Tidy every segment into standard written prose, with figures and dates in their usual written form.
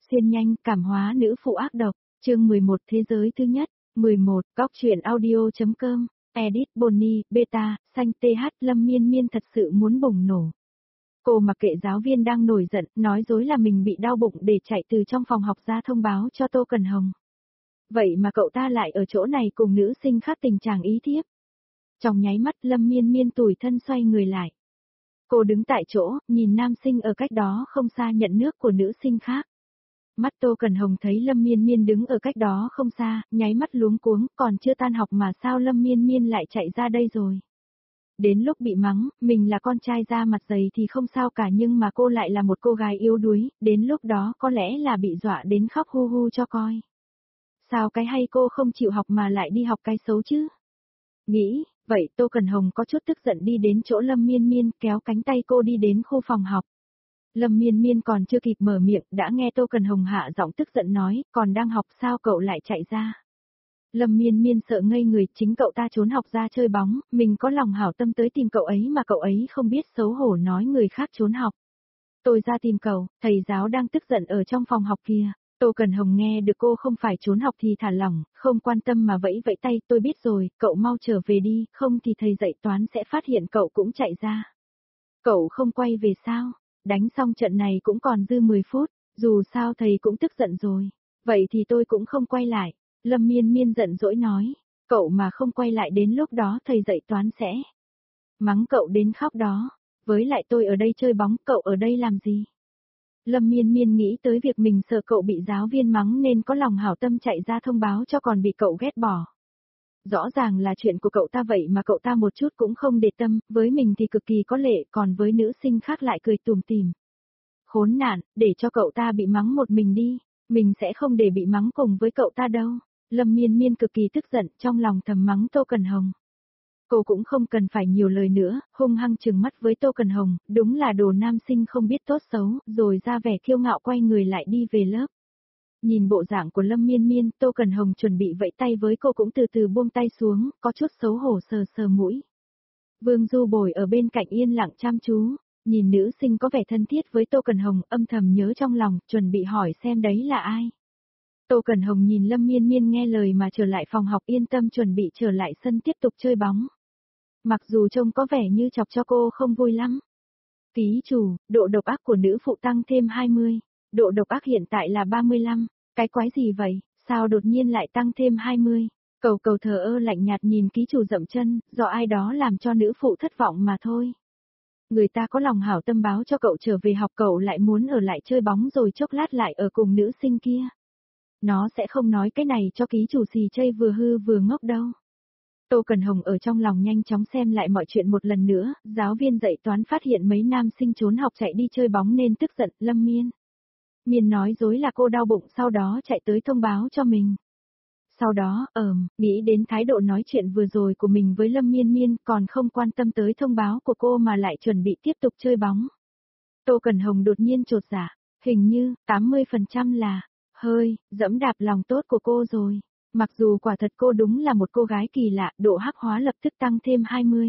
Xuyên nhanh, cảm hóa nữ phụ ác độc, chương 11 thế giới thứ nhất, 11, góc truyện audio.com, edit Bonnie, beta, xanh TH Lâm Miên Miên thật sự muốn bùng nổ. Cô mặc kệ giáo viên đang nổi giận, nói dối là mình bị đau bụng để chạy từ trong phòng học ra thông báo cho Tô Cần Hồng. Vậy mà cậu ta lại ở chỗ này cùng nữ sinh khác tình trạng ý thiếp. Trong nháy mắt Lâm Miên Miên tủi thân xoay người lại. Cô đứng tại chỗ, nhìn nam sinh ở cách đó không xa nhận nước của nữ sinh khác. Mắt Tô Cần Hồng thấy Lâm Miên Miên đứng ở cách đó không xa, nháy mắt luống cuống, còn chưa tan học mà sao Lâm Miên Miên lại chạy ra đây rồi. Đến lúc bị mắng, mình là con trai da mặt dày thì không sao cả nhưng mà cô lại là một cô gái yếu đuối, đến lúc đó có lẽ là bị dọa đến khóc hu hu cho coi. Sao cái hay cô không chịu học mà lại đi học cái xấu chứ? Nghĩ, vậy Tô Cần Hồng có chút tức giận đi đến chỗ Lâm Miên Miên kéo cánh tay cô đi đến khu phòng học. Lâm Miên Miên còn chưa kịp mở miệng đã nghe Tô Cần Hồng hạ giọng tức giận nói, còn đang học sao cậu lại chạy ra. Lâm Miên Miên sợ ngây người, chính cậu ta trốn học ra chơi bóng, mình có lòng hảo tâm tới tìm cậu ấy mà cậu ấy không biết xấu hổ nói người khác trốn học. Tôi ra tìm cậu, thầy giáo đang tức giận ở trong phòng học kia. Tô Cần Hồng nghe được cô không phải trốn học thì thả lỏng, không quan tâm mà vẫy vẫy tay, tôi biết rồi, cậu mau trở về đi, không thì thầy dạy toán sẽ phát hiện cậu cũng chạy ra. Cậu không quay về sao? Đánh xong trận này cũng còn dư 10 phút, dù sao thầy cũng tức giận rồi. Vậy thì tôi cũng không quay lại. Lâm Miên Miên giận dỗi nói, cậu mà không quay lại đến lúc đó thầy dạy toán sẽ mắng cậu đến khóc đó. Với lại tôi ở đây chơi bóng, cậu ở đây làm gì? Lâm Miên Miên nghĩ tới việc mình sợ cậu bị giáo viên mắng nên có lòng hảo tâm chạy ra thông báo cho còn bị cậu ghét bỏ. Rõ ràng là chuyện của cậu ta vậy mà cậu ta một chút cũng không để tâm, với mình thì cực kỳ có lệ, còn với nữ sinh khác lại cười tủm tỉm. Khốn nạn, để cho cậu ta bị mắng một mình đi, mình sẽ không để bị mắng cùng với cậu ta đâu. Lâm Miên Miên cực kỳ tức giận, trong lòng thầm mắng Tô Cần Hồng. Cô cũng không cần phải nhiều lời nữa, hung hăng trừng mắt với Tô Cần Hồng, đúng là đồ nam sinh không biết tốt xấu, rồi ra vẻ kiêu ngạo quay người lại đi về lớp. Nhìn bộ dạng của Lâm Miên Miên, Tô Cần Hồng chuẩn bị vẫy tay với cô cũng từ từ buông tay xuống, có chút xấu hổ sờ sờ mũi. Vương Du Bồi ở bên cạnh yên lặng chăm chú, nhìn nữ sinh có vẻ thân thiết với Tô Cần Hồng, âm thầm nhớ trong lòng, chuẩn bị hỏi xem đấy là ai. Tô Cần Hồng nhìn Lâm Miên Miên nghe lời mà trở lại phòng học yên tâm chuẩn bị trở lại sân tiếp tục chơi bóng. Mặc dù trông có vẻ như chọc cho cô không vui lắm. Ký chủ, độ độc ác của nữ phụ tăng thêm 20, độ độc ác hiện tại là 35, cái quái gì vậy, sao đột nhiên lại tăng thêm 20? Cầu cầu thờ ơ lạnh nhạt nhìn ký chủ dậm chân, do ai đó làm cho nữ phụ thất vọng mà thôi. Người ta có lòng hảo tâm báo cho cậu trở về học cậu lại muốn ở lại chơi bóng rồi chốc lát lại ở cùng nữ sinh kia. Nó sẽ không nói cái này cho ký chủ xì chây vừa hư vừa ngốc đâu. Tô Cần Hồng ở trong lòng nhanh chóng xem lại mọi chuyện một lần nữa, giáo viên dạy toán phát hiện mấy nam sinh trốn học chạy đi chơi bóng nên tức giận, Lâm Miên Miên nói dối là cô đau bụng sau đó chạy tới thông báo cho mình. Sau đó, nghĩ đến thái độ nói chuyện vừa rồi của mình với Lâm Miên Miên còn không quan tâm tới thông báo của cô mà lại chuẩn bị tiếp tục chơi bóng. Tô Cần Hồng đột nhiên chột dạ, hình như, 80% là, hơi, dẫm đạp lòng tốt của cô rồi. Mặc dù quả thật cô đúng là một cô gái kỳ lạ, độ hắc hóa lập tức tăng thêm 20.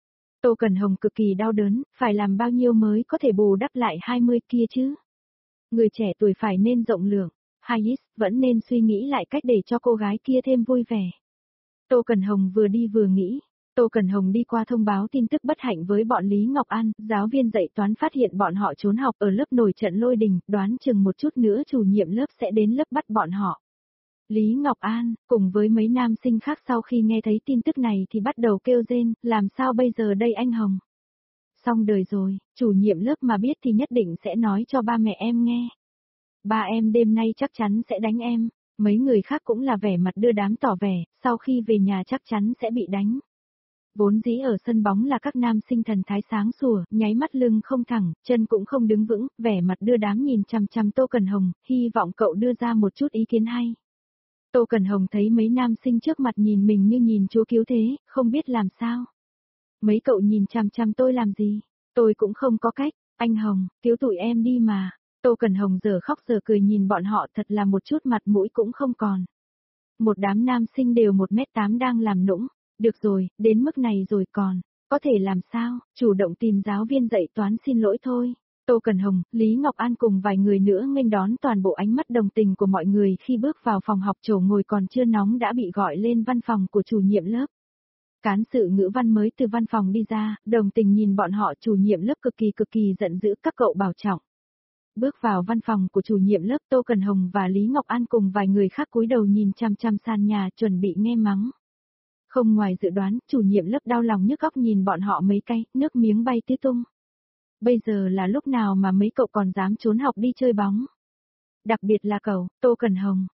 Tô Cần Hồng cực kỳ đau đớn, phải làm bao nhiêu mới có thể bù đắp lại 20 kia chứ? Người trẻ tuổi phải nên rộng lượng, Hayes vẫn nên suy nghĩ lại cách để cho cô gái kia thêm vui vẻ. Tô Cần Hồng vừa đi vừa nghĩ. Tô Cần Hồng đi qua thông báo tin tức bất hạnh với bọn Lý Ngọc An, giáo viên dạy toán phát hiện bọn họ trốn học ở lớp nổi trận lôi đình, đoán chừng một chút nữa chủ nhiệm lớp sẽ đến lớp bắt bọn họ. Lý Ngọc An, cùng với mấy nam sinh khác sau khi nghe thấy tin tức này thì bắt đầu kêu rên, làm sao bây giờ đây anh Hồng? Xong đời rồi, chủ nhiệm lớp mà biết thì nhất định sẽ nói cho ba mẹ em nghe. Ba em đêm nay chắc chắn sẽ đánh em, mấy người khác cũng là vẻ mặt đưa đám tỏ vẻ, sau khi về nhà chắc chắn sẽ bị đánh. Vốn dĩ ở sân bóng là các nam sinh thần thái sáng sủa, nháy mắt lưng không thẳng, chân cũng không đứng vững, vẻ mặt đưa đám nhìn chằm chằm Tô Cần Hồng, hy vọng cậu đưa ra một chút ý kiến hay. Tô Cần Hồng thấy mấy nam sinh trước mặt nhìn mình như nhìn chúa cứu thế, không biết làm sao. Mấy cậu nhìn chằm chằm tôi làm gì? Tôi cũng không có cách, anh Hồng, cứu tụi em đi mà. Tô Cần Hồng giờ khóc giờ cười nhìn bọn họ thật là một chút mặt mũi cũng không còn. Một đám nam sinh đều 1m8 đang làm nũng, được rồi, đến mức này rồi còn, có thể làm sao, chủ động tìm giáo viên dạy toán xin lỗi thôi. Tô Cẩn Hồng, Lý Ngọc An cùng vài người nữa nghênh đón toàn bộ ánh mắt đồng tình của mọi người khi bước vào phòng học, chỗ ngồi còn chưa nóng đã bị gọi lên văn phòng của chủ nhiệm lớp. Cán sự ngữ văn mới từ văn phòng đi ra, đồng tình nhìn bọn họ, chủ nhiệm lớp cực kỳ giận dữ, các cậu bảo trọng. Bước vào văn phòng của chủ nhiệm lớp, Tô Cẩn Hồng và Lý Ngọc An cùng vài người khác cúi đầu nhìn chăm chăm sàn nhà chuẩn bị nghe mắng. Không ngoài dự đoán, chủ nhiệm lớp đau lòng nhức óc nhìn bọn họ mấy cái, nước miếng bay tứ tung. Bây giờ là lúc nào mà mấy cậu còn dám trốn học đi chơi bóng? Đặc biệt là cậu, Tô Cẩn Hồng,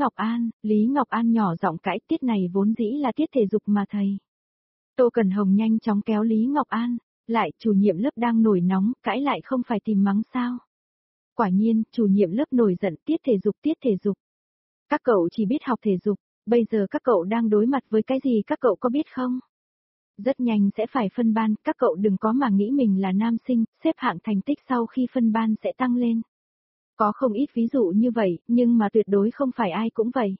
Lý Ngọc An nhỏ giọng cãi, tiết này vốn dĩ là tiết thể dục mà thầy. Tô Cẩn Hồng nhanh chóng kéo Lý Ngọc An, lại chủ nhiệm lớp đang nổi nóng, cãi lại không phải tìm mắng sao? Quả nhiên, chủ nhiệm lớp nổi giận, tiết thể dục. Các cậu chỉ biết học thể dục, bây giờ các cậu đang đối mặt với cái gì các cậu có biết không? Rất nhanh sẽ phải phân ban, các cậu đừng có mà nghĩ mình là nam sinh, xếp hạng thành tích sau khi phân ban sẽ tăng lên. Có không ít ví dụ như vậy, nhưng mà tuyệt đối không phải ai cũng vậy.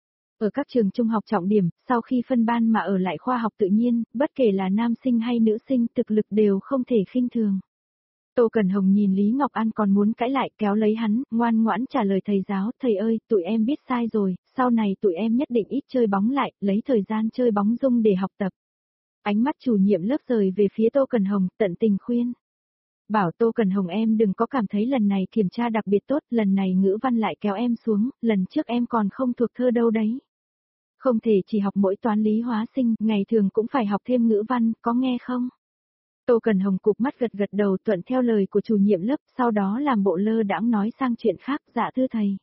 Ở các trường trung học trọng điểm, sau khi phân ban mà ở lại khoa học tự nhiên, bất kể là nam sinh hay nữ sinh, thực lực đều không thể khinh thường. Tô Cẩn Hồng nhìn Lý Ngọc An còn muốn cãi lại, kéo lấy hắn, ngoan ngoãn trả lời thầy giáo, thầy ơi, tụi em biết sai rồi, sau này tụi em nhất định ít chơi bóng lại, lấy thời gian chơi bóng rung để học tập. Ánh mắt chủ nhiệm lớp rời về phía Tô Cẩn Hồng, tận tình khuyên. Bảo Tô Cẩn Hồng em đừng có cảm thấy lần này kiểm tra đặc biệt tốt, lần này ngữ văn lại kéo em xuống, lần trước em còn không thuộc thơ đâu đấy. Không thể chỉ học mỗi toán lý hóa sinh, ngày thường cũng phải học thêm ngữ văn, có nghe không? Tô Cẩn Hồng cụp mắt gật gật đầu thuận theo lời của chủ nhiệm lớp, sau đó làm bộ lơ đãng nói sang chuyện khác, dạ thưa thầy.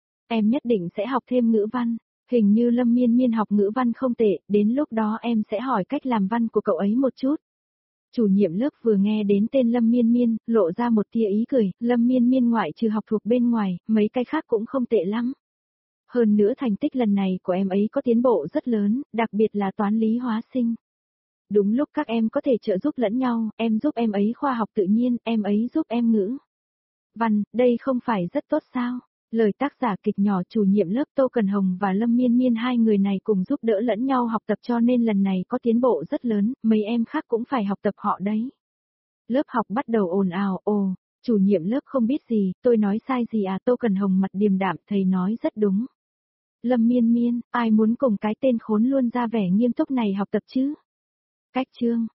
Em nhất định sẽ học thêm ngữ văn, hình như Lâm Miên Miên học ngữ văn không tệ, đến lúc đó em sẽ hỏi cách làm văn của cậu ấy một chút. Chủ nhiệm lớp vừa nghe đến tên Lâm Miên Miên, lộ ra một tia ý cười, Lâm Miên Miên ngoại trừ học thuộc bên ngoài, mấy cái khác cũng không tệ lắm. Hơn nữa thành tích lần này của em ấy có tiến bộ rất lớn, đặc biệt là toán lý hóa sinh. Đúng lúc các em có thể trợ giúp lẫn nhau, em giúp em ấy khoa học tự nhiên, em ấy giúp em ngữ văn, đây không phải rất tốt sao? Lời tác giả kịch nhỏ chủ nhiệm lớp Tô Cẩn Hồng và Lâm Miên Miên, hai người này cùng giúp đỡ lẫn nhau học tập cho nên lần này có tiến bộ rất lớn, mấy em khác cũng phải học tập họ đấy. Lớp học bắt đầu ồn ào, ồ, chủ nhiệm lớp không biết gì, tôi nói sai gì à? Tô Cẩn Hồng mặt điềm đạm, thầy nói rất đúng. Lâm Miên Miên, ai muốn cùng cái tên khốn luôn ra vẻ nghiêm túc này học tập chứ? Cách chương